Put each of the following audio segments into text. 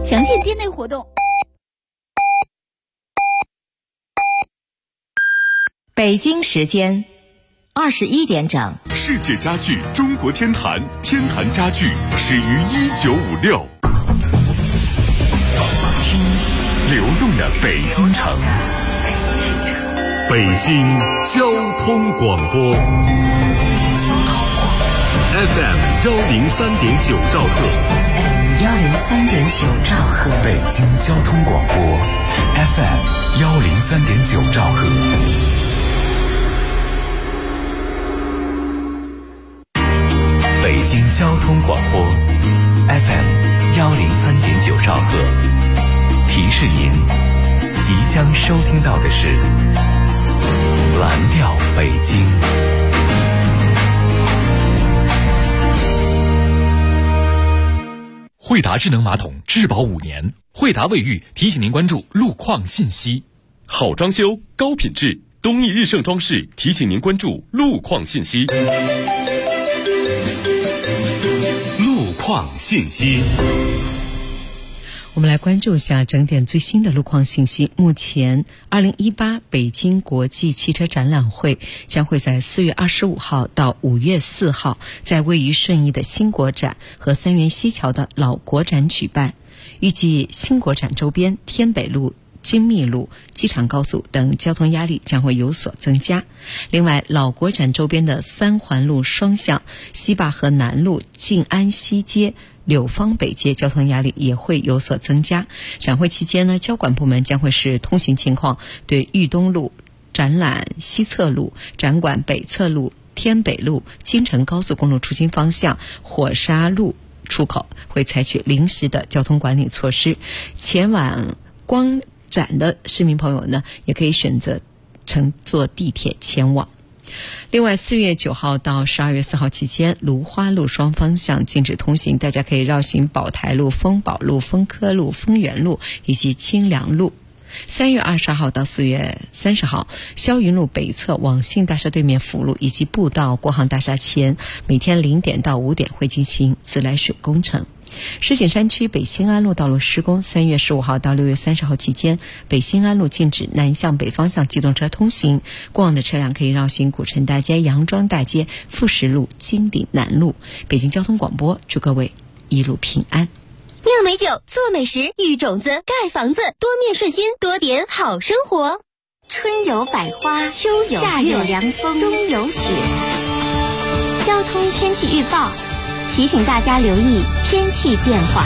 详见店内活动。 北京时间21点整， 世界家具中国天坛，天坛家具始于1956。听流动的北京城，北京交通广播 FM103.9兆赫 103.9兆赫， 北京交通广播 FM103.9兆赫。北京交通广播 FM103.9兆赫，提示您即将收听到的是蓝调北京。惠达智能马桶质保5年，惠达卫浴提醒您关注路况信息。好装修高品质，东义日盛装饰提醒您关注路况信息。路况信息， 我们来关注一下整点最新的路况信息。目前2018北京国际汽车展览会将会在4月25号到5月4号在位于顺义的新国展和三元西桥的老国展举办。预计新国展周边天北路、精密路、机场高速等交通压力将会有所增加。另外，老国展周边的三环路双向、西坝河南路、静安西街、柳芳北街交通压力也会有所增加。展会期间呢，交管部门将会视通行情况，对豫东路、展览西侧路、展馆北侧路、天北路、京承高速公路出京方向、火沙路出口会采取临时的交通管理措施。前往光展的市民朋友呢，也可以选择乘坐地铁前往。另外，4月9号到12月4号期间，芦花路双方向禁止通行，大家可以绕行宝台路、丰宝路、丰科路、丰源路以及清凉路。3月22号到4月30号，霄云路北侧网信大厦对面辅路以及步道国航大厦前，每天0点到5点会进行自来水工程。石景山区北新安路道路施工，3月15号到6月30号期间，北新安路禁止南向北方向机动车通行，过往的车辆可以绕行古城大街、杨庄大街、富石路、金鼎南路。北京交通广播祝各位一路平安。 酿美酒，做美食，育种子，盖房子，多面顺心，多点好生活。春有百花，秋有夏有凉风，冬有雪。交通天气预报提醒大家留意天气变化。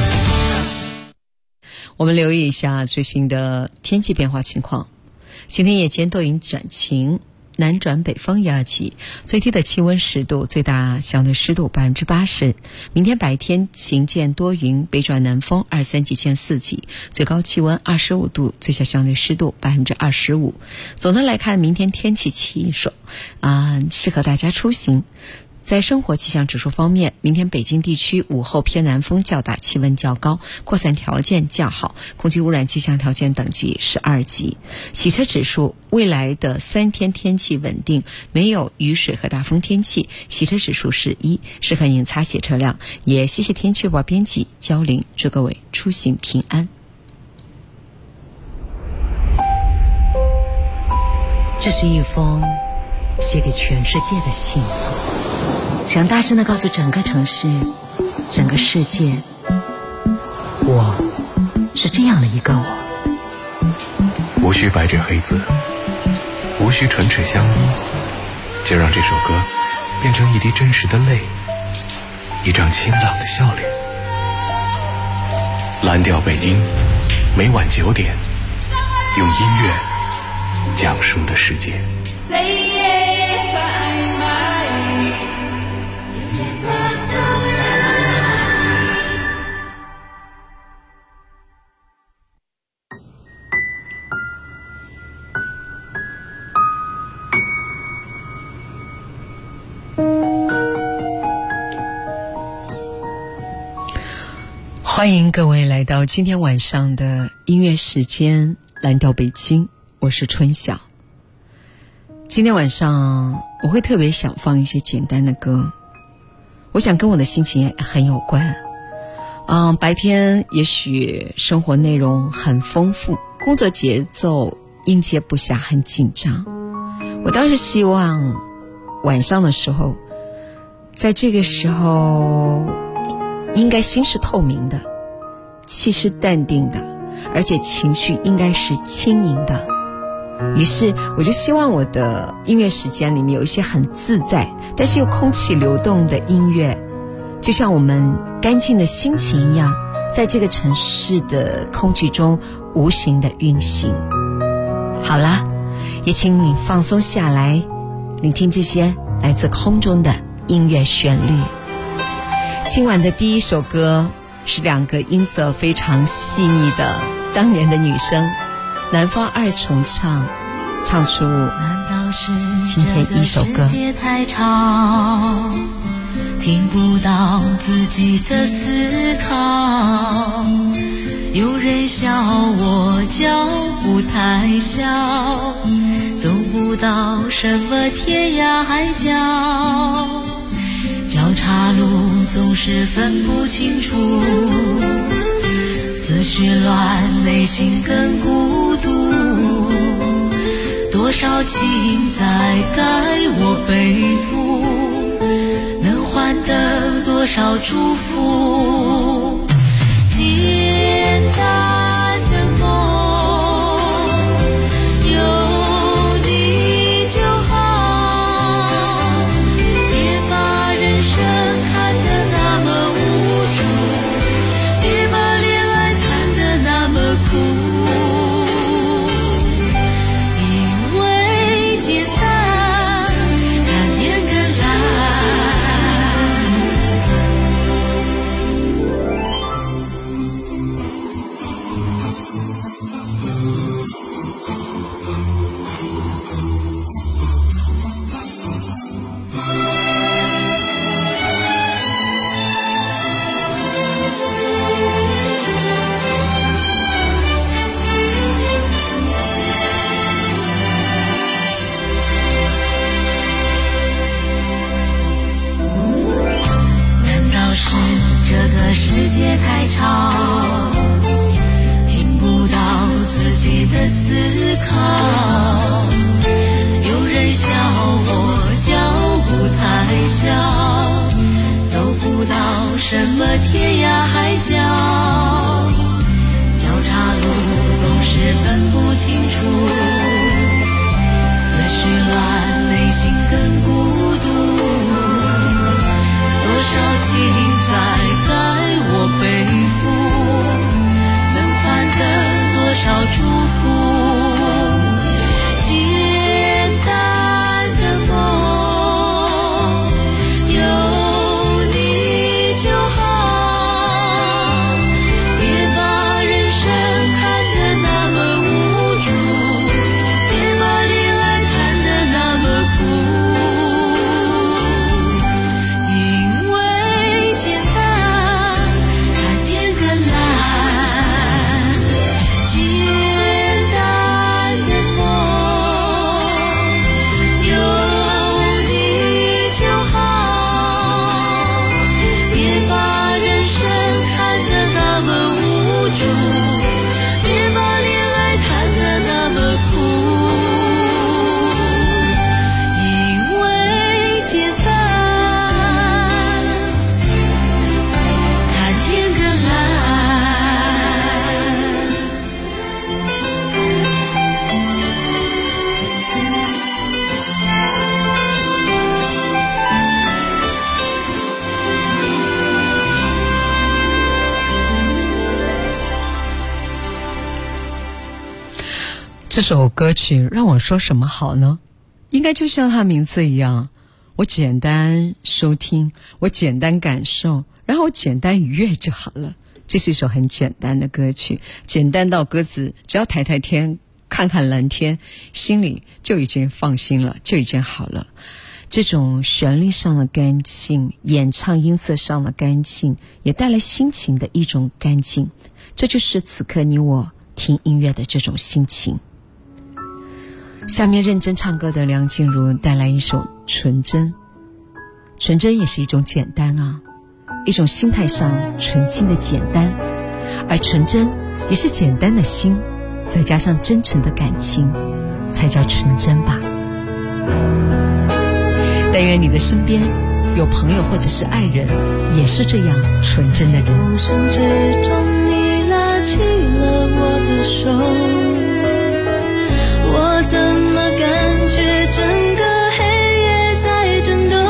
我们留意一下最新的天气变化情况。今天夜间多云转晴，南转北风1、2级，最低的气温10度，最大相对湿度80%。明天白天晴间多云，北转南风2、3级见4级，最高气温25度，最小相对湿度25%。总的来看，明天天气清爽，适合大家出行。在生活气象指数方面，明天北京地区午后偏南风较大，气温较高，扩散条件较好，空气污染气象条件等级是2级。洗车指数，未来的3天天气稳定，没有雨水和大风天气，洗车指数是1，适合您擦洗车辆。也谢谢天气预报编辑焦玲，祝各位出行平安。这是一封写给全世界的信，想大声地告诉整个城市、整个世界，我是这样的一个我。 无需白纸黑字，无需唇齿相依，就让这首歌变成一滴真实的泪，一张清朗的笑脸。蓝调北京，每晚9点，用音乐讲述的世界。 欢迎各位来到今天晚上的音乐时间，蓝调北京，我是春晓。今天晚上我会特别想放一些简单的歌，我想跟我的心情也很有关。 白天也许生活内容很丰富，工作节奏应接不暇，很紧张。我倒是希望晚上的时候，在这个时候应该心是透明的，气是淡定的，而且情绪应该是轻盈的。于是我就希望我的音乐时间里面有一些很自在但是又空气流动的音乐，就像我们干净的心情一样，在这个城市的空气中无形的运行。好啦，也请你放松下来，聆听这些来自空中的音乐旋律。今晚的第一首歌是两个音色非常细腻的当年的女生，南方二重唱出今天一首歌。 世界太吵，听不到自己的思考，有人笑我脚步太小，走不到什么天涯海角，交叉路总是分不清楚，思绪乱，内心更孤独，多少情在该我背负，能换得多少祝福，简单的梦，有你就好，别把人生看得那么无助，别把恋爱谈得那么苦，简单，看天更蓝。世界太吵，听不到自己的思考，有人笑我脚步太小，走不到什么天涯海角，交叉路总是分不清楚，思绪乱，内心更孤独，多少情在该我背负，能换得多少祝福，简单的梦，有你就好，别把人生看得那么无助，别把恋爱谈得那么苦， 这首歌曲让我说什么好呢？应该就像它名字一样，我简单收听，我简单感受，然后我简单愉悦就好了。这是一首很简单的歌曲，简单到歌词只要抬抬天，看看蓝天，心里就已经放心了，就已经好了。这种旋律上的干净，演唱音色上的干净，也带来心情的一种干净，这就是此刻你我听音乐的这种心情。下面认真唱歌的梁静茹带来一首纯真。纯真也是一种简单啊， 一种心态上纯净的简单，而纯真也是简单的心，再加上真诚的感情，才叫纯真吧。但愿你的身边有朋友或者是爱人，也是这样纯真的人。 无声之中，你拉起了我的手，我怎么感觉整个黑夜在震动？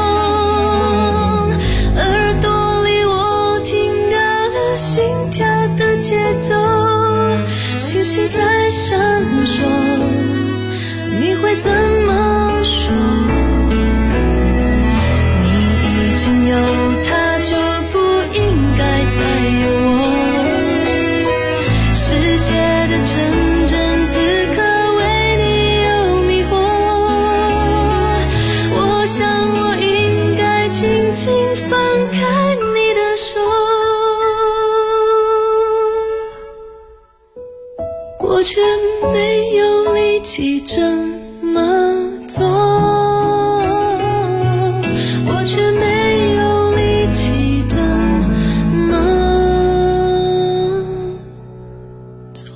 耳朵里我听到了心跳的节奏，星星在闪烁，你会怎么说？你已经有他，就不应该再有我。世界的纯真此刻为你有迷惑，我想我应该轻轻放开你的手，我却没有力气这么做，我却没有力气这么做。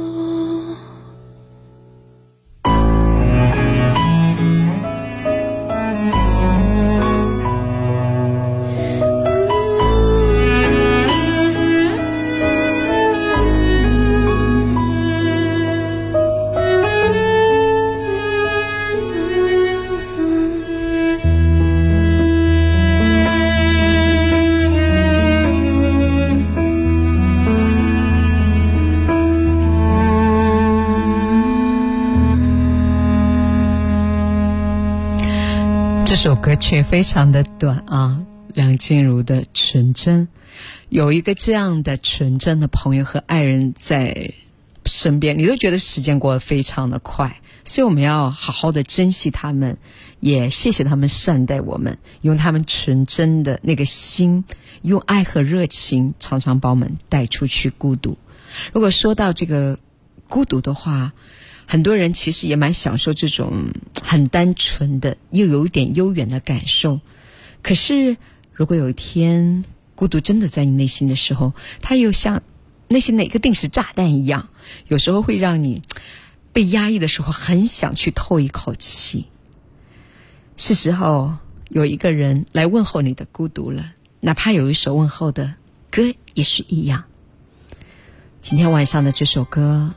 这首歌曲非常的短啊，梁静茹的纯真。有一个这样的纯真的朋友和爱人在身边，你都觉得时间过得非常的快，所以我们要好好的珍惜他们，也谢谢他们善待我们，用他们纯真的那个心，用爱和热情常常把我们带出去孤独。如果说到这个孤独的话，很多人其实也蛮享受这种很单纯的又有一点悠远的感受。可是如果有一天孤独真的在你内心的时候，它又像内心的一个定时炸弹一样，有时候会让你被压抑的时候很想去透一口气。是时候有一个人来问候你的孤独了，哪怕有一首问候的歌也是一样。今天晚上的这首歌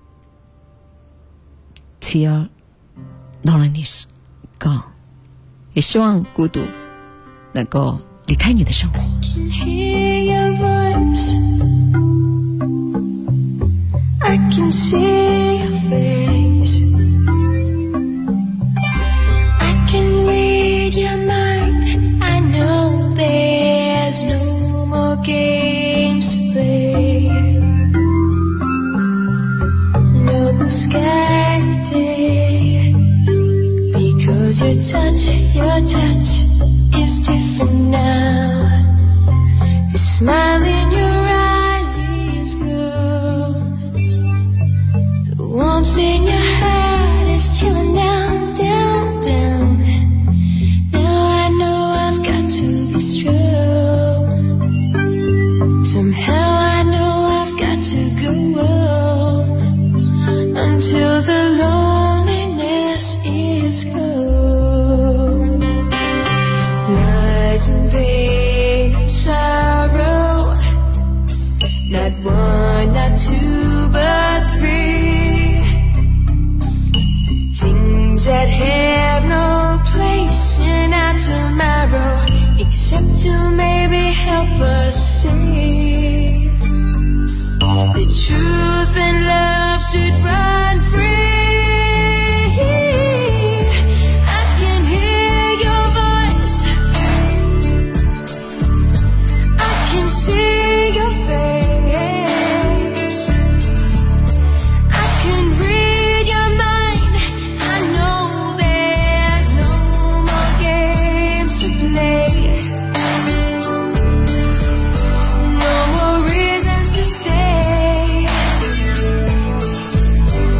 Till loneliness gone， 也希望孤独能够离开你的生活。 I can see your face, I can read your mind, I know there's no more games to play, no more sky today, because your touch is different now, the smile in your eyes is gone, the warmth in your heart is chilling down, down, down. Now I know I've got to be strong, somehow I know I've got to go on until the loneliness is gone. Lies and pain and sorrow, not one, not two, but three, things that have no place in our tomorrow, except to maybe help us see the truth and love should run free. I can hear your voice, I can see your face, I can read your mind, I know there's no more games to play, no more reasons to say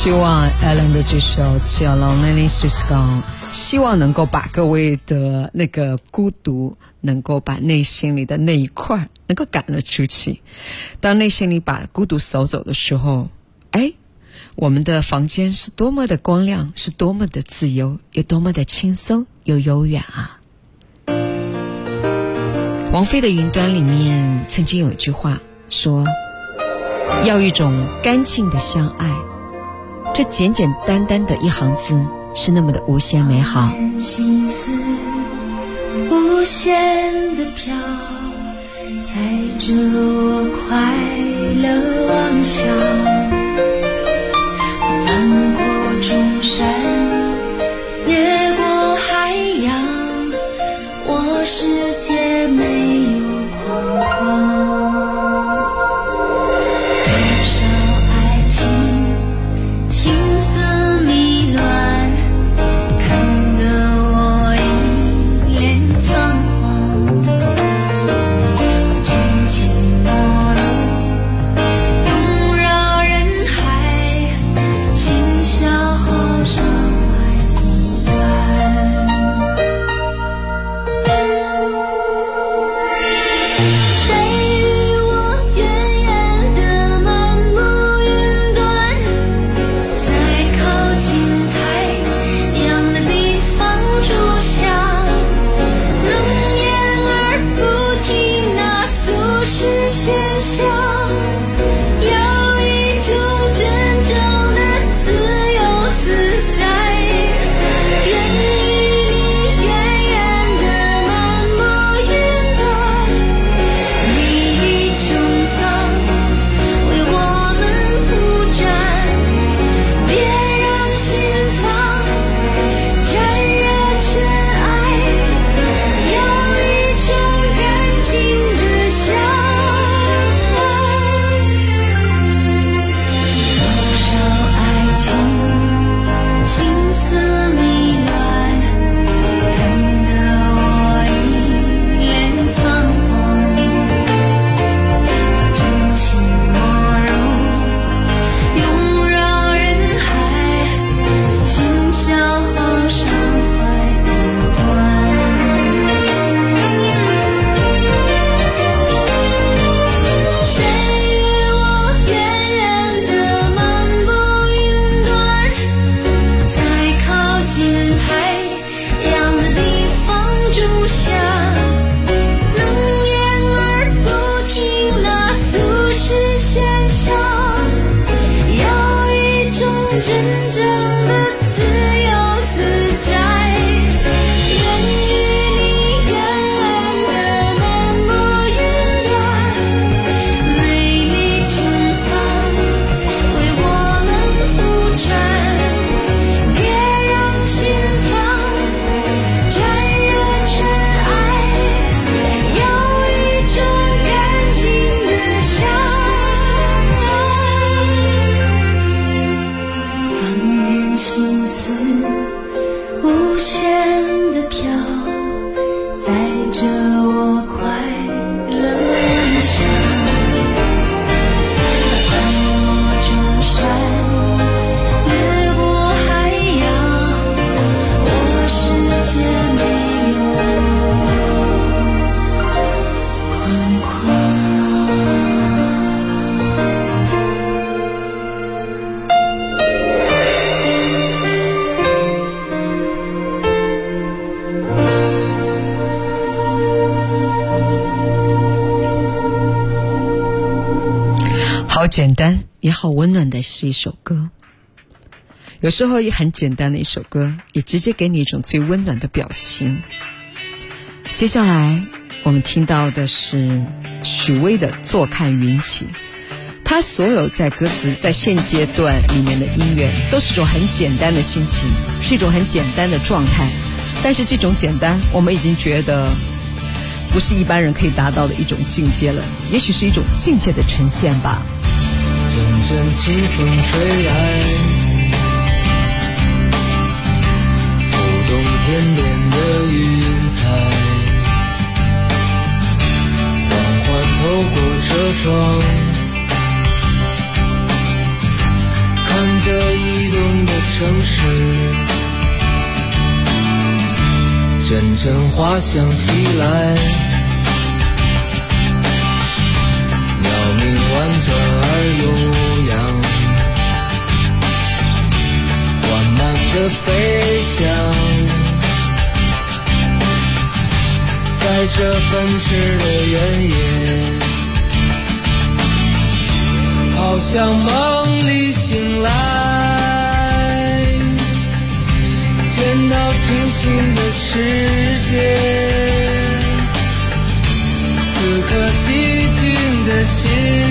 希望 Alan 的这首叫《Lonely Is Gone》，希望能够把各位的那个孤独，能够把内心里的那一块能够赶了出去。当内心里把孤独扫走的时候，我们的房间是多么的光亮，是多么的自由，也多么的轻松又悠远啊。王菲的《云端》里面曾经有一句话说，要一种干净的相爱，这简简单单的一行字是那么的无限美好。 心思无限的飘，载着我快乐妄想，翻过众山，越过海洋，我世界没有框框。 好简单也好温暖的是一首歌，有时候也很简单的一首歌，也直接给你一种最温暖的表情。接下来我们听到的是许巍的《坐看云起》，他所有在歌词在现阶段里面的音乐都是一种很简单的心情，是一种很简单的状态，但是这种简单我们已经觉得不是一般人可以达到的一种境界了，也许是一种境界的呈现吧。 阵阵清风吹来，浮动天边的云彩，缓缓透过车窗，看着一阵阵花香袭来，鸟鸣婉转而悠扬，缓慢地飞翔，在这奔驰的原野，好像梦里醒来，见到清新的世界，此刻寂静的心，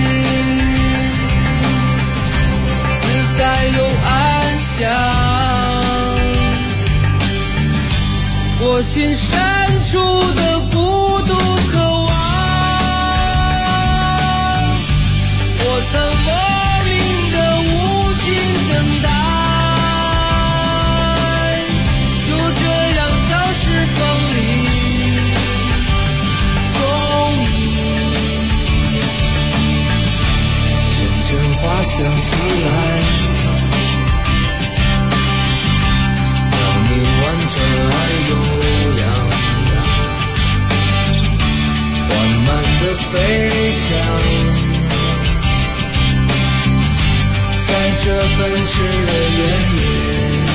自在又安详。我心深处的孤独渴望，我曾莫名的无尽等待，就这样消失风里风里，阵阵花香袭来，鸟鸣婉转而悠扬，缓慢地飞翔，在这奔驰的原野，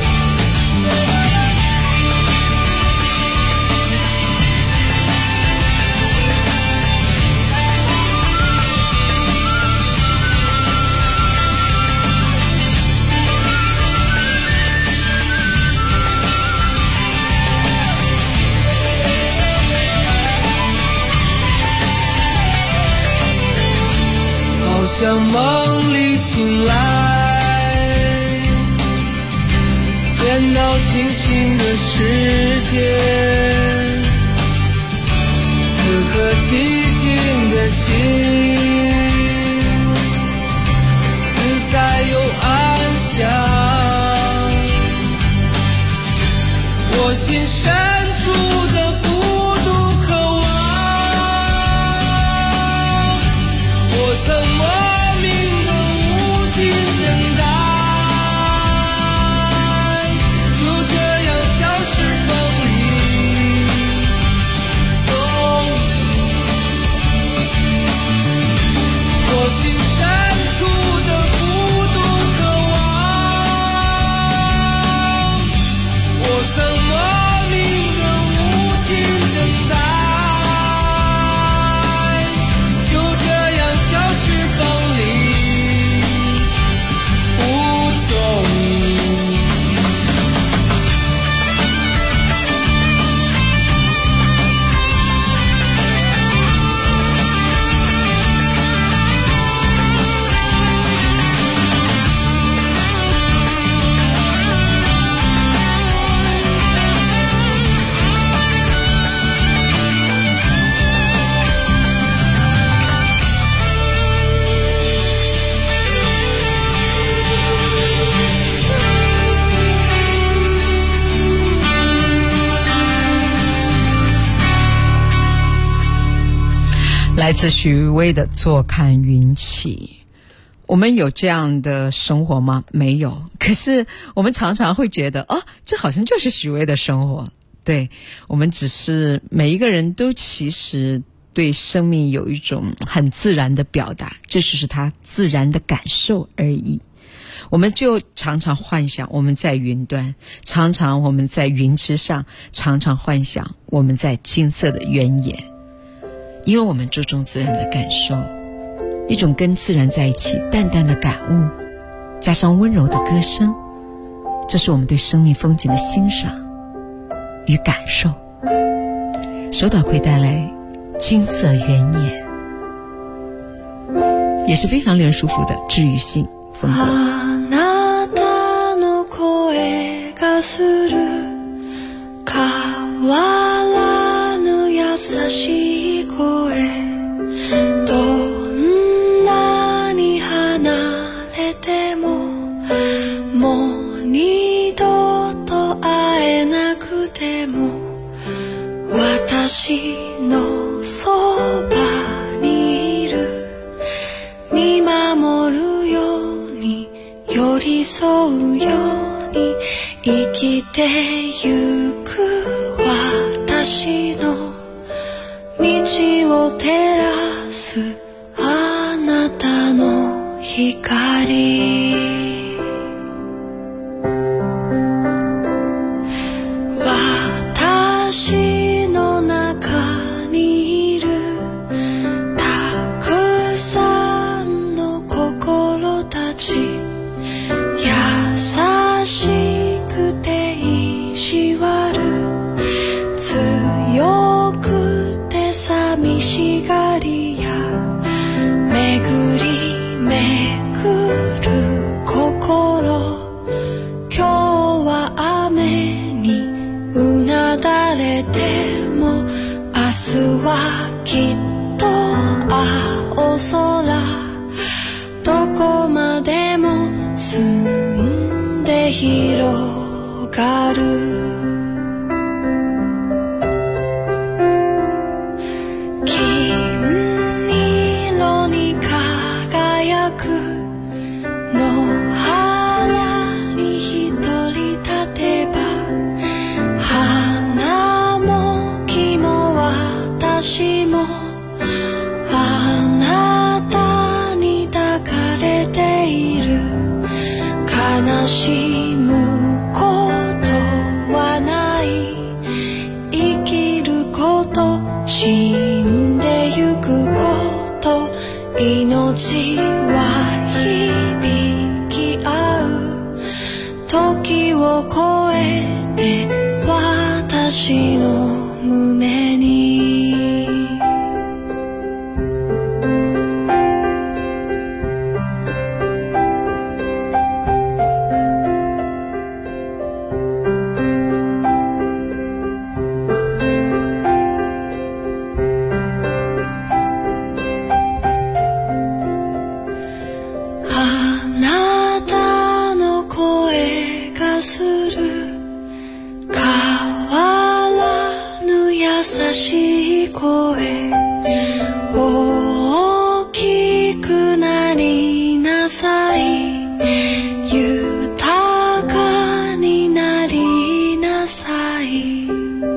好像梦里醒来，见到清新的世界，此刻寂静的心，自在又安详。我心深处的孤独渴望，我曾莫名的无尽等待，就这样消失风里风里。我心深处的孤独渴望，我曾莫名的无尽等待，就这样消失风里无踪。 来自许巍的坐看云起。我们有这样的生活吗？没有。可是我们常常会觉得，哦，这好像就是许巍的生活。对，我们只是每一个人都其实对生命有一种很自然的表达，这只是他自然的感受而已。我们就常常幻想我们在云端，常常我们在云之上，常常幻想我们在金色的原野。因为我们注重自然的感受，一种跟自然在一起淡淡的感悟，加上温柔的歌声，这是我们对生命风景的欣赏与感受。手岛会带来金色原野，也是非常令人舒服的治愈性风格。 あなたの声がする変わらぬ優しい声、どんなに離れてももう二度と会えなくても私のそばにいる、見守るように寄り添うように生きてゆく私の道を照らすあなたの光、私の中にいるたくさんの心たち、優しくて意地悪、強くて寂しがりや、巡り巡る心、今日は雨にうなだれても、明日はきっと青空、どこまでも澄んで広がる、金色に輝く野原に一人立てば、花も木も私もあなたに抱かれている、悲しむことはない、生きること、死んでゆくこと、命は響き合う、時を超えて私の胸に、あなたの声がする、変わらぬ優しい声、大きくなりなさい、豊かになりなさい、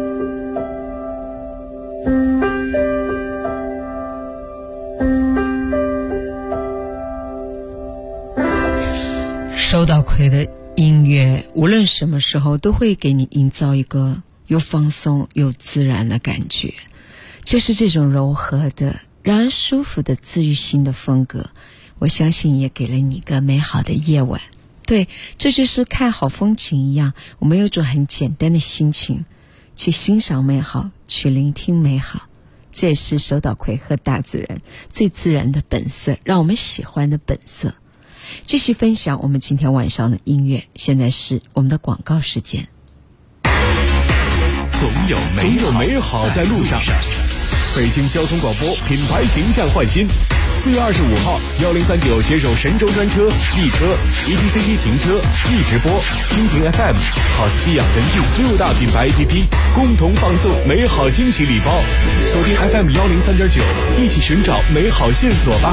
收到葵的音乐，无论什么时候都会给你营造一个又放松又自然的感觉，就是这种柔和的让人舒服的治愈性的风格，我相信也给了你一个美好的夜晚。对，这就是看好风景一样，我们有种很简单的心情去欣赏美好，去聆听美好，这也是手岛葵和大自然最自然的本色，让我们喜欢的本色。继续分享我们今天晚上的音乐，现在是我们的广告时间。 总有美好在路上。北京交通广播品牌形象焕新。4月25号，1039携手神州专车、易车、ETCT 停车、易直播、蜻蜓 FM、好斯基养神镜6大品牌 APP 共同放送美好惊喜礼包。锁定 FM 103.9，一起寻找美好线索吧。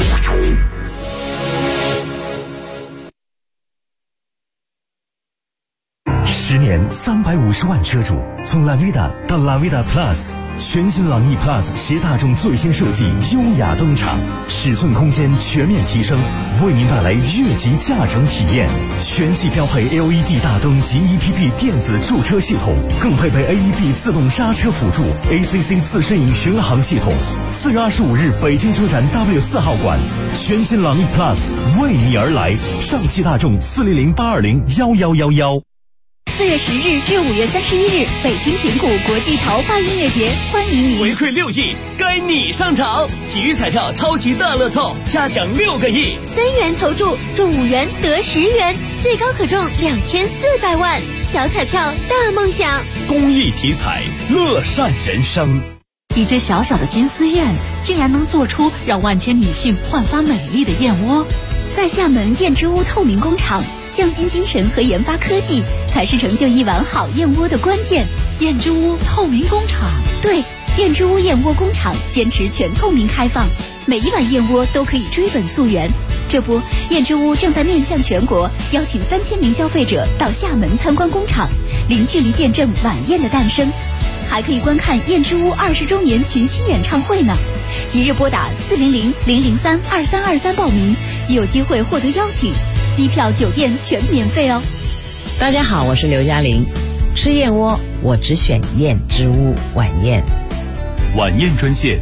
10年350万车主，从 Lavida 到 Lavida Plus， 全新朗逸 Plus 携大众最新设计优雅登场，尺寸空间全面提升，为您带来越级驾乘体验。全系标配 LED 大灯及 EPP 电子驻车系统，更配备 AEB 自动刹车辅助 ACC 自适应巡航系统。4月25日北京车展 W4 号馆，全新朗逸 Plus 为你而来，上汽大众40082011111。 4月10日至5月31日，北京平谷国际桃花音乐节，欢迎你！ 回馈6亿，该你上场！体育彩票超级大乐透，下奖6个亿 ，3元投注中5元得10元，最高可中2400万，小彩票大梦想。 公益体彩，乐善人生。 一只小小的金丝燕，竟然能做出让万千女性焕发美丽的燕窝。 在厦门燕之屋透明工厂，匠心精神和研发科技才是成就一碗好燕窝的关键。 燕之屋透明工厂， 对，燕之屋燕窝工厂坚持全透明开放，每一碗燕窝都可以追本溯源， 这不，燕之屋正在面向全国，邀请3000名消费者到厦门参观工厂，零距离见证晚宴的诞生，还可以观看燕之屋20周年群星演唱会呢。即日拨打400-003-2323报名，即有机会获得邀请，机票、酒店全免费哦。 大家好，我是刘嘉玲。吃燕窝，我只选燕之屋晚宴。 晚宴专线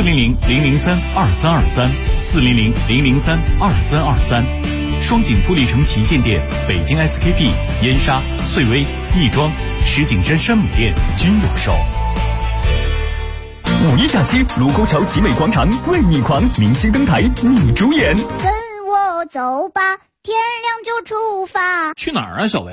400-003-2323，400-003-2323。双井富力城旗舰店、北京 SKP、燕莎、穗薇、亦庄、石景山山姆店均有售。 五一假期，卢沟桥集美广场为你狂，明星登台你主演。 跟我走吧，天亮就出发。 去哪儿啊，小薇？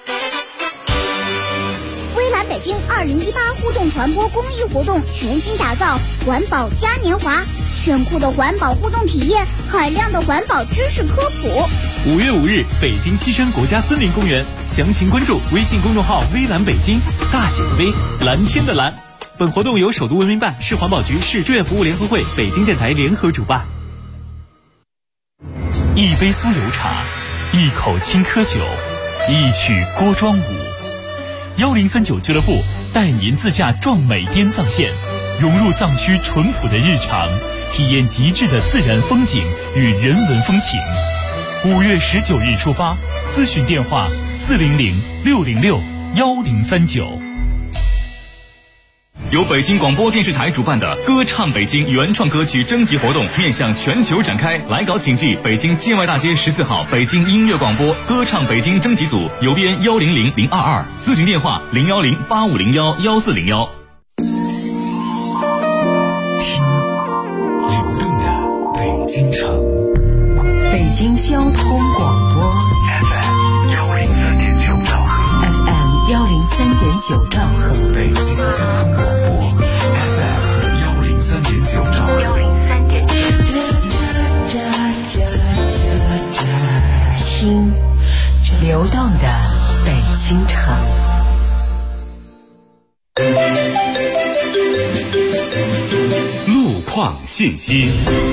微蓝北京2018互动传播公益活动全新打造环保嘉年华，炫酷的环保互动体验，海量的环保知识科普。 5月5日，北京西山国家森林公园，详情关注微信公众号微蓝北京，大写的微，蓝天的蓝。本活动由首都文明办、市环保局、市志愿服务联合会、北京电台联合主办。一杯酥油茶，一口青稞酒，一曲郭庄舞。1039俱乐部带您自驾壮美滇藏线，融入藏区淳朴的日常，体验极致的自然风景与人文风情。5月19日出发，咨询电话400-606-1039。由北京广播电视台主办的歌唱北京原创歌曲征集活动面向全球展开，来稿请寄北京建外大街14号北京音乐广播歌唱北京征集组，邮编100022，咨询电话010-8501-1401。 听流动的北京城， 北京交通广播 FM103.9兆赫 ，FM103.9兆赫， 北京交通广播 FM103.9兆赫听流动的北京城。 路况信息。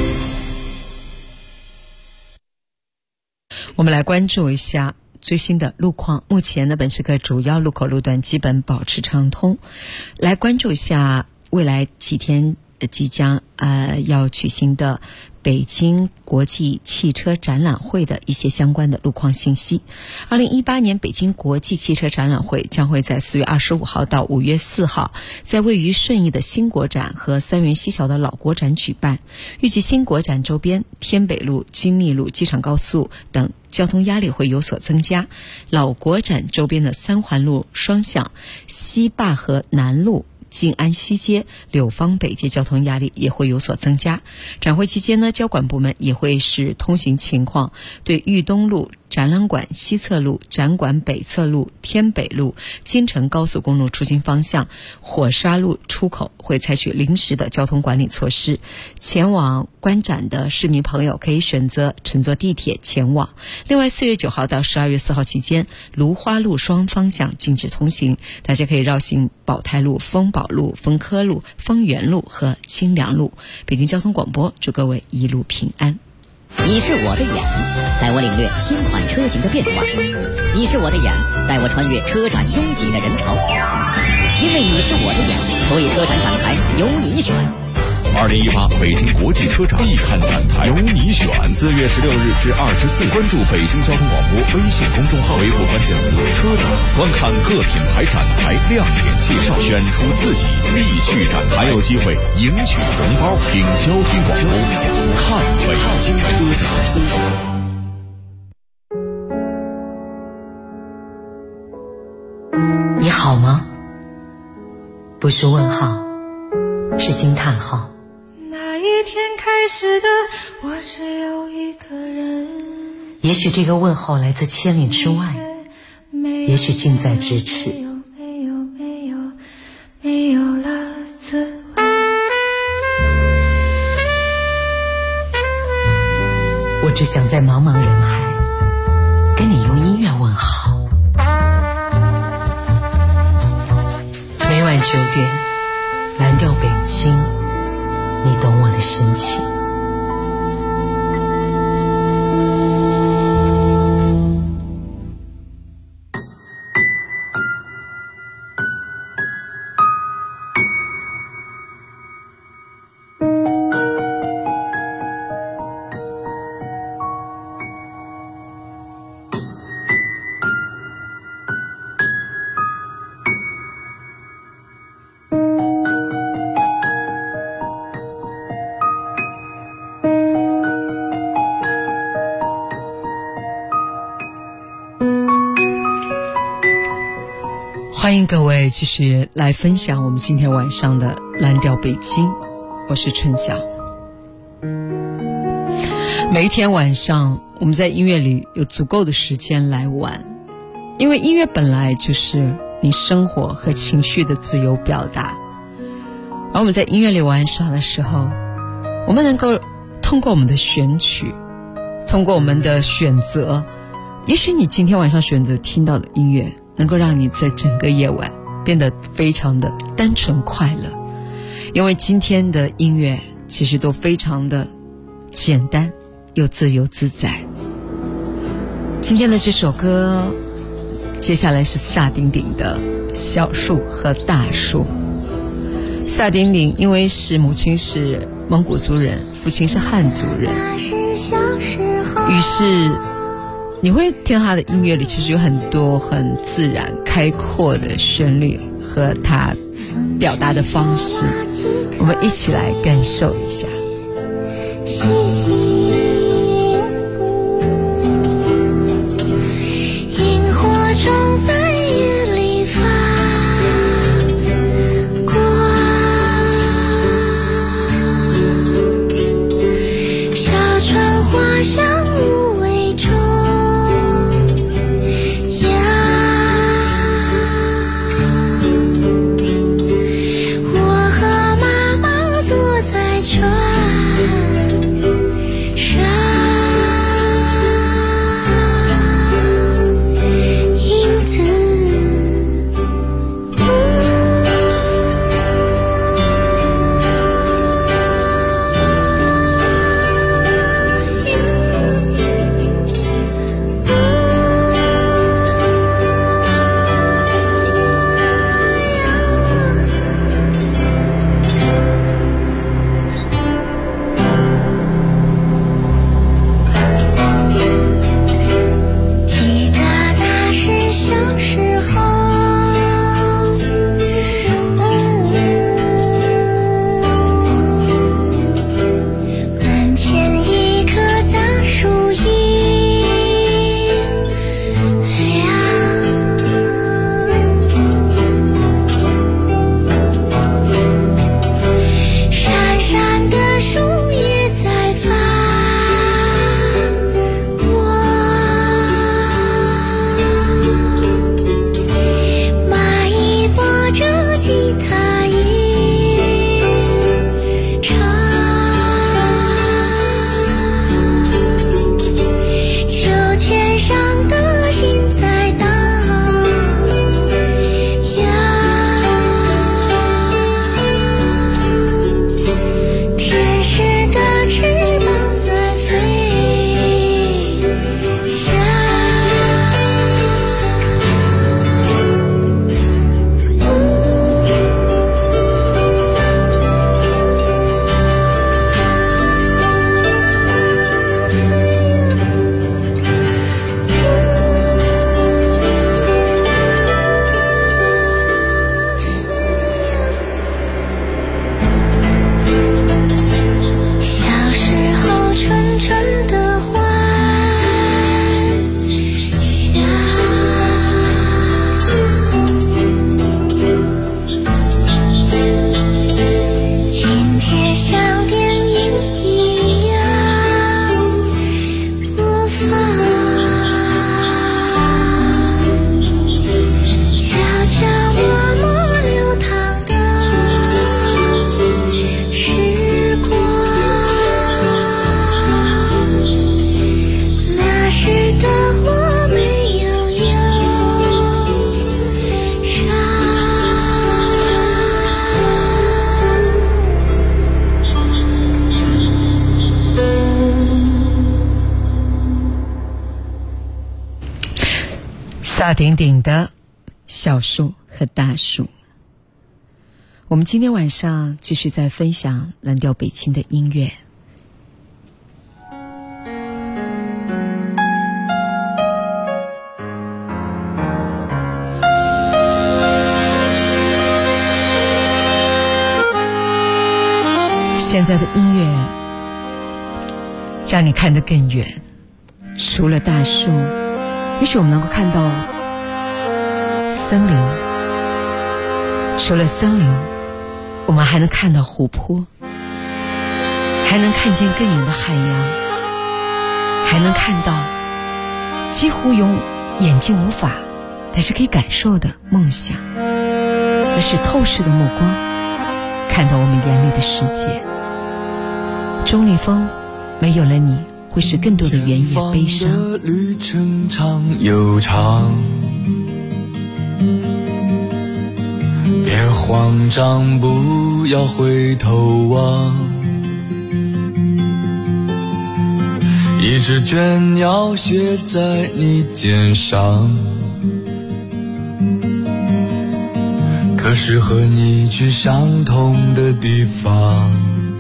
我们来关注一下最新的路况。目前呢，本时刻主要路口路段基本保持畅通。来关注一下未来几天即将要举行的北京国际汽车展览会的一些相关的路况信息。2018年北京国际汽车展览会将会在4月25号到5月4号在位于顺义的新国展和三元西桥的老国展举办。预计新国展周边天北路、金密路、机场高速等交通压力会有所增加，老国展周边的三环路双向、西坝河南路、静安西街、柳芳北街交通压力也会有所增加。展会期间呢，交管部门也会视通行情况，对豫东路、展览馆西侧路、展馆北侧路、天北路、京承高速公路出京方向、火沙路出口会采取临时的交通管理措施。前往观展的市民朋友可以选择乘坐地铁前往。另外，4月9号到12月4号期间，芦花路双方向禁止通行，大家可以绕行宝泰路、丰宝路、丰科路、丰源路和清凉路。北京交通广播祝各位一路平安。 你是我的眼，带我领略新款车型的变化；你是我的眼，带我穿越车展拥挤的人潮。因为你是我的眼，所以车展展台由你选。 2018北京国际车展必看展台，由你选。4月16日至24日，关注北京交通广播微信公众号，回复关键词“车展”，观看各品牌展台亮点介绍，选出自己必去展台，还有机会赢取红包。听交通广播，看北京车展。 你好吗？不是问号，是惊叹号。 那一天开始的我只有一个人， 也许这个问候来自千里之外，也许近在咫尺。 没有了滋味。 我只想在茫茫人海跟你用音乐问好。每晚9点，蓝调北京，你懂我的深情。 欢迎各位继续来分享我们今天晚上的蓝调北京，我是春晓。每一天晚上我们在音乐里有足够的时间来玩，因为音乐本来就是你生活和情绪的自由表达。而我们在音乐里玩耍的时候，我们能够通过我们的选曲，通过我们的选择，也许你今天晚上选择听到的音乐能够让你在整个夜晚变得非常的单纯快乐，因为今天的音乐其实都非常的简单又自由自在。今天的这首歌接下来是萨顶顶的小树和大树。萨顶顶因为是母亲是蒙古族人，父亲是汉族人，于是你会听到他的音乐里其实有很多很自然开阔的旋律和他表达的方式，我们一起来感受一下。 萤火虫在夜里发光，小船划向芦苇中央，我和妈妈坐在船上，影子记得那是小时候，门前一棵大树阴凉，闪闪的树叶在发光，蚂蚁拨着吉他一唱，秋千上的心在荡漾，天使的翅膀在飞翔。小时候纯纯的幻想，今天像电影一样播放，悄悄默默流淌的时光，那时的我没有忧伤。 萨顶顶的小树和大树。我们今天晚上继续在分享蓝调北京的音乐。现在的音乐让你看得更远，除了大树，也许我们能够看到森林， 除了森林，我们还能看到湖泊，还能看见更远的海洋，还能看到几乎用眼睛无法但是可以感受的梦想。那是透视的目光，看到我们眼里的世界。钟立风，没有了你会使更多的原野悲伤。 旅程长又长，别慌张，不要回头望，一只倦鸟歇在你肩上，可是和你去相同的地方。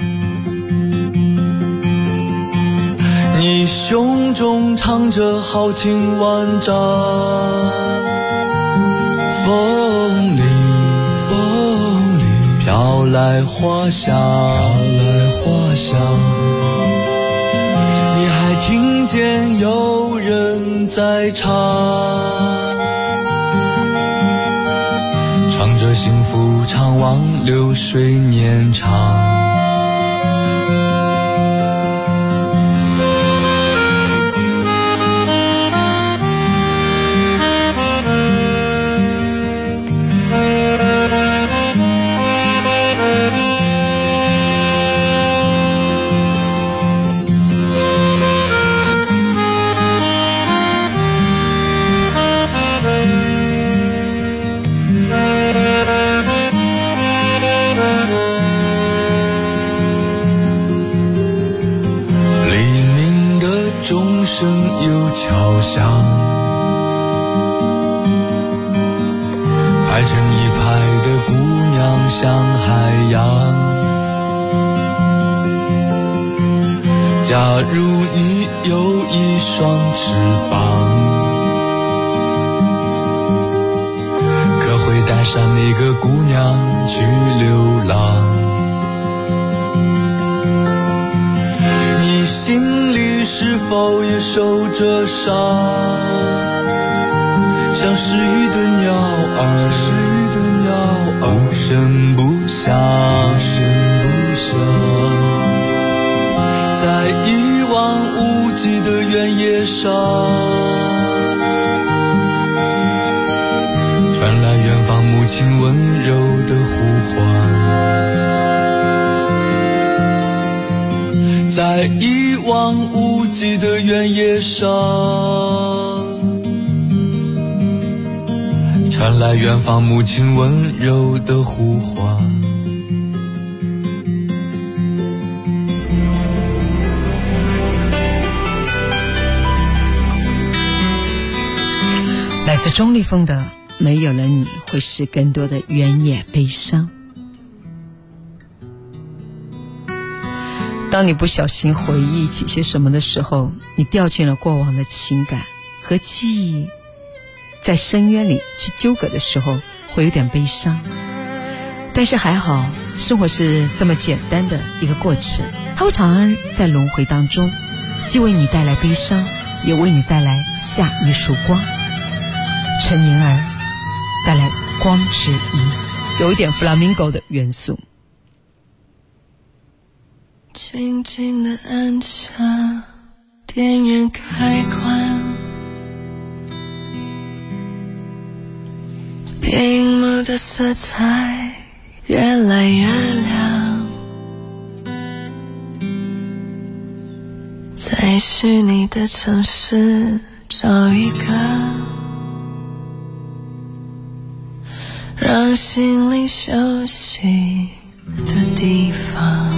你胸中藏着豪情万丈，风里飘来花香，你还听见有人在唱着幸福常往流水年长。声又敲响，排成一排的姑娘像海洋。假如你有一双翅膀，可会带上那个姑娘去流浪。你心里是否也受着伤？像失语的鸟儿，无声不响，在一望无际的原野上，传来远方母亲温柔的呼唤。在一望无际的原野上，传来远方母亲温柔的呼唤。 来自钟立风的《没有了你会使更多的原野悲伤》。当你不小心回忆起些什么的时候，你掉进了过往的情感和记忆，在深渊里去纠葛的时候，会有点悲伤。但是还好，生活是这么简单的一个过程，它会常常在轮回当中，既为你带来悲伤，也为你带来下一束光。陈宁儿带来光之一，有一点 flamingo 的元素。 静静地按下电源开关，屏幕的色彩越来越亮，在虚拟的城市找一个让心灵休息的地方。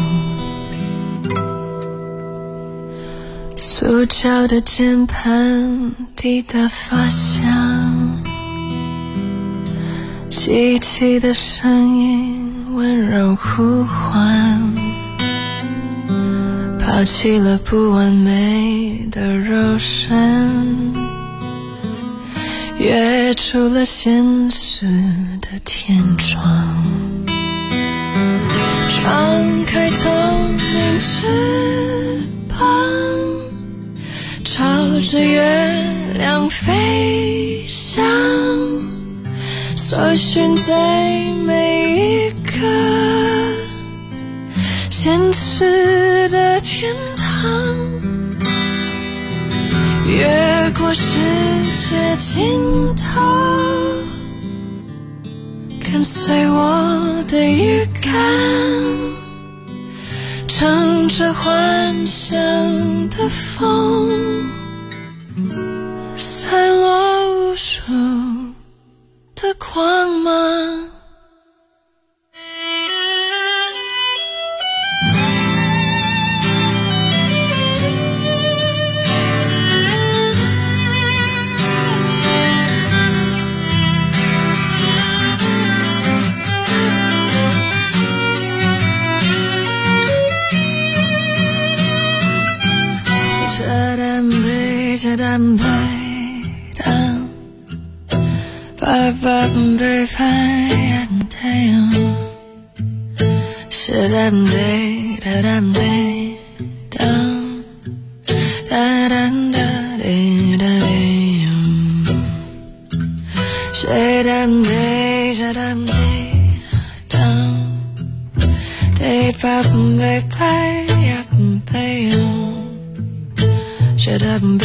塑胶的键盘滴答发响，机器的声音温柔呼唤，抛弃了不完美的肉身，跃出了现实的天窗，张开透明翅膀，朝着月亮飞翔， 搜寻在每一个现实的天堂，越过世界尽头，跟随我的预感，乘着幻想的风，散落无数的光芒。Dan dan ba ba be fai and down shadam de dan de down da dan da de da shadam de down de ba be fai and down shut up and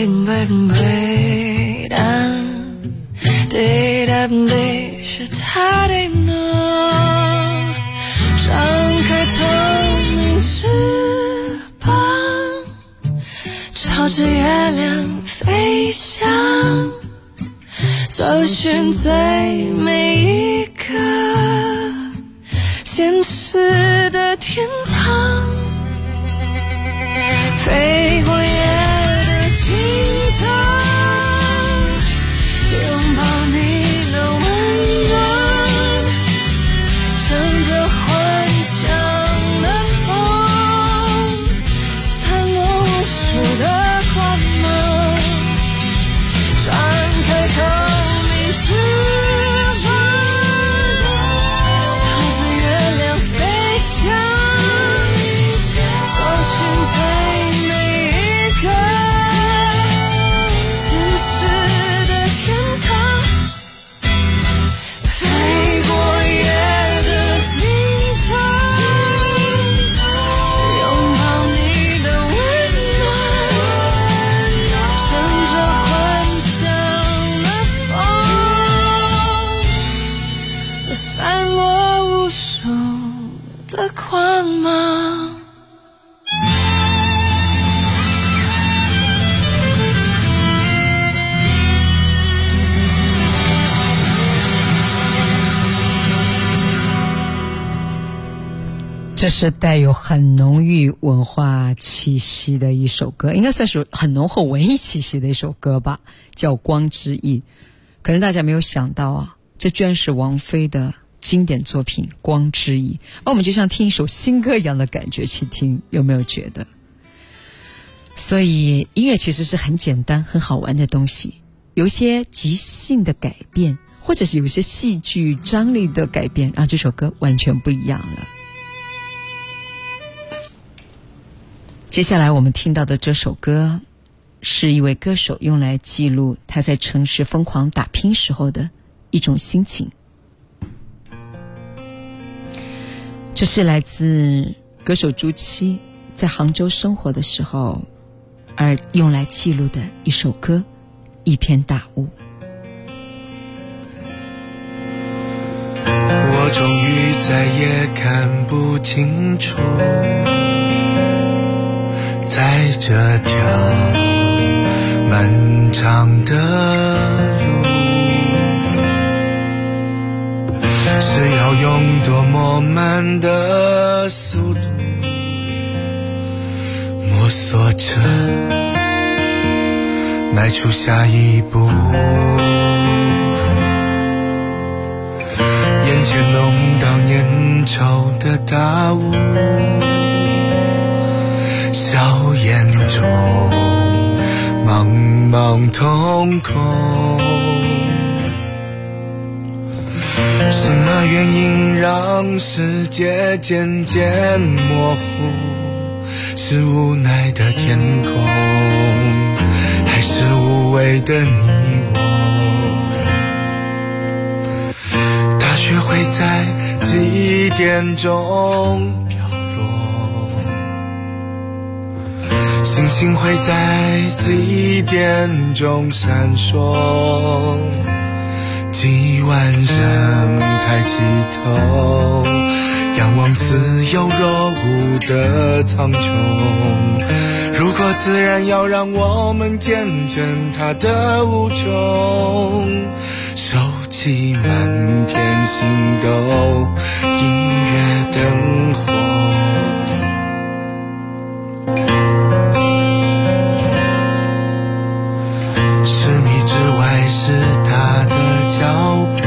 baby down did up and是他的呢张开透明翅膀朝着月亮飞翔搜寻最每一个现实的天堂飞过夜的尽头拥抱你的温暖乘着幻想的风散落无数的光芒张开透明翅膀朝着月亮飞翔搜寻最的光芒这是带有很浓郁文化气息的一首歌，应该算是很浓厚文艺气息的一首歌吧，叫《光之翼》。可能大家没有想到啊，这居然是王菲的经典作品《光之翼》，而我们就像听一首新歌一样的感觉去听，有没有觉得？所以音乐其实是很简单很好玩的东西，有一些即兴的改变，或者是有一些戏剧张力的改变，让这首歌完全不一样了。接下来我们听到的这首歌是一位歌手用来记录他在城市疯狂打拼时候的一种心情，这是来自歌手朱七在杭州生活的时候而用来记录的一首歌，一片大雾。 我终于再也看不清楚，在这条漫长的路，是要用多么慢的速度摸索着迈出下一步，眼前浓到粘稠的大雾，笑眼中茫茫瞳孔，什么原因让世界渐渐模糊？是无奈的天空，还是无谓的你我？ 雪会在几点钟飘落，星星会在几点钟闪烁，几万人抬起头，仰望似有若无的苍穹。如果自然要让我们见证它的无穷，收起满天星斗，音乐灯火。10米之外是他的脚步，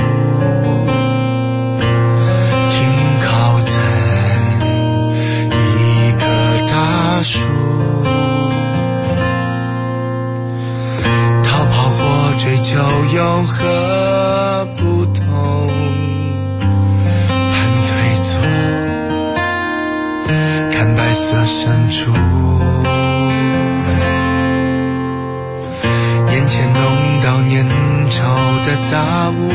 停靠在一棵大树，逃跑或追求有何不同？盘腿坐，看白色深处，眼前浓到粘稠的大雾，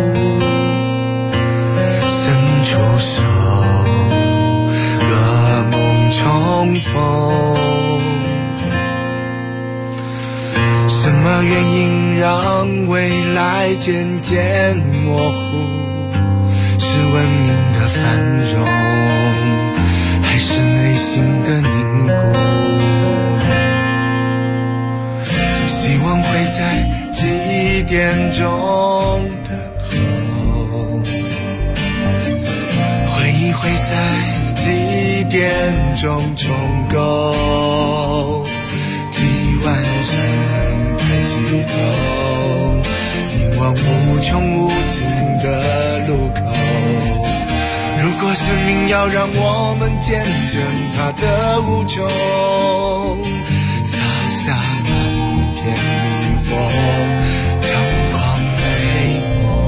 伸出手，噩梦重逢。什么原因让未来渐渐模糊？是文明的繁荣，还是内心的凝固？希望会在几点钟等候，回忆会在几点钟重构，几万人抬起头，凝望无穷无尽的路口。如果生命要让我们见证它的无穷，洒下满天明风，张狂美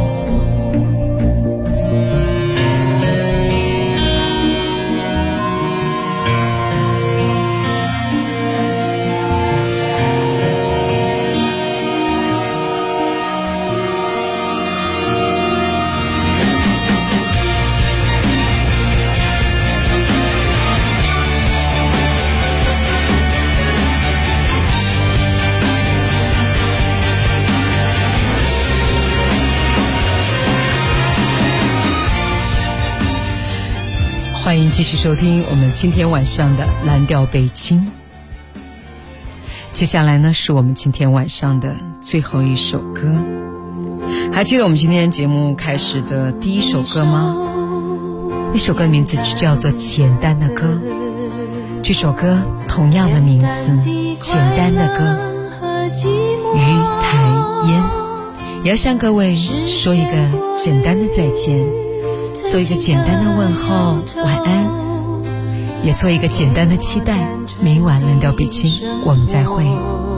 欢迎继续收听我们今天晚上的蓝调北京。接下来呢，是我们今天晚上的最后一首歌。还记得我们今天节目开始的第一首歌吗？那首歌的名字就叫做《简单的歌》。这首歌同样的名字，《简单的歌》，于台烟也要向各位说一个简单的再见，做一个简单的问候，晚安，也做一个简单的期待，明晚蓝调北京我们再会。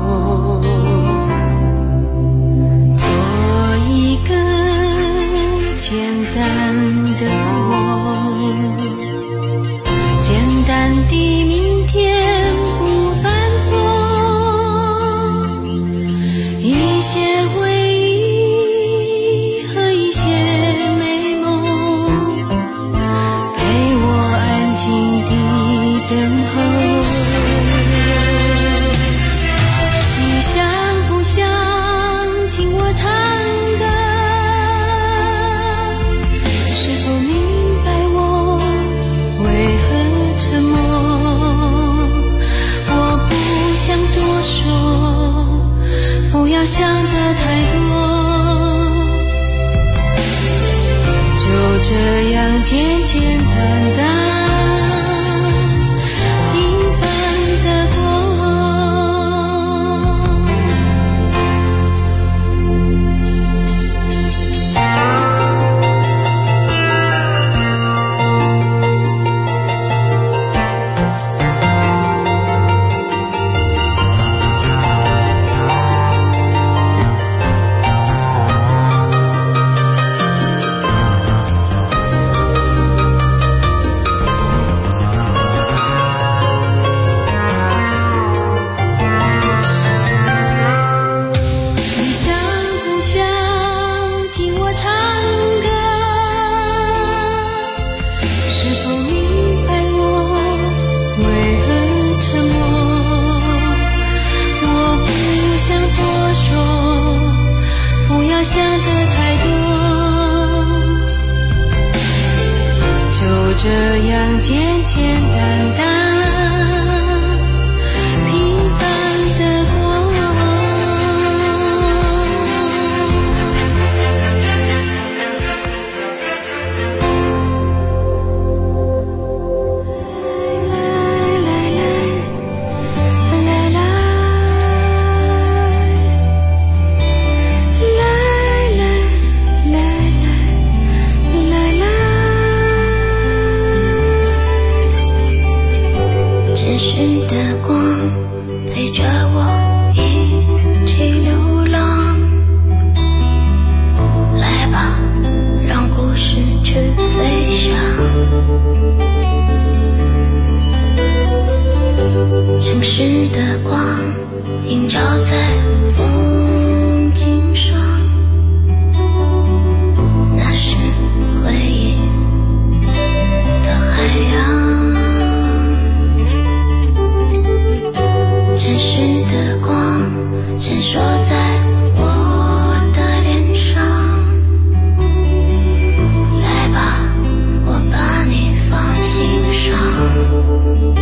做一个简单的我，简单的明天不犯错，一些回忆和一些美梦，陪我安静地等候。你想不想听我唱歌？是否明白我为何沉默？我不想多说，不要想得太多，就这样简简单单这样简简单单平凡的过。真实的光陪着我一起流浪，来吧，让故事去飞翔。城市的光映照在风景上，那是回忆的海洋。真实的光闪烁在我的脸上，来吧，我把你放心上。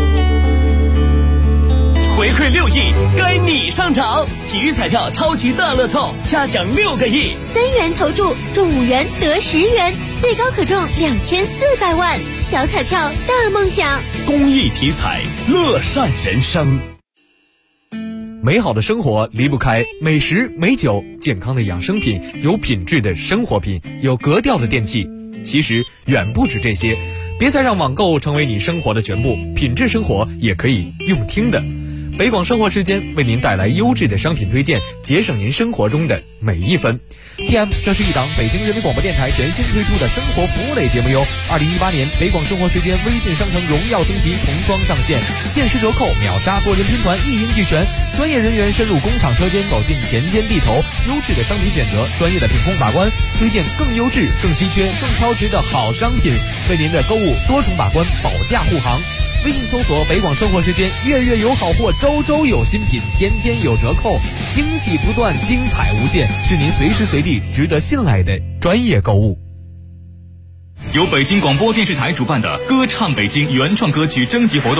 回馈6亿，该你上场！体育彩票超级大乐透，下奖6个亿 ，3元投注中5元得10元，最高可中2400万，小彩票大梦想。 公益体彩，乐善人生。 美好的生活离不开美食美酒，健康的养生品，有品质的生活品，有格调的电器。其实远不止这些，别再让网购成为你生活的全部，品质生活也可以用听的。北广生活时间为您带来优质的商品推荐，节省您生活中的每一分。PM， 这是一档北京人民广播电台全新推出的生活服务类节目哟。2018年北广生活时间微信商城荣耀升级重装上线，限时折扣，秒杀多人拼团，一应俱全。专业人员深入工厂车间，走进田间地头，优质的商品选择，专业的品控把关，推荐更优质、更稀缺、更超值的好商品，为您的购物多重把关，保价护航。微信搜索北广生活时间，月月有好货，周周有新品，天天有折扣，惊喜不断，精彩无限，是您随时随地值得信赖的专业购物。 由北京广播电视台主办的歌唱北京原创歌曲征集活动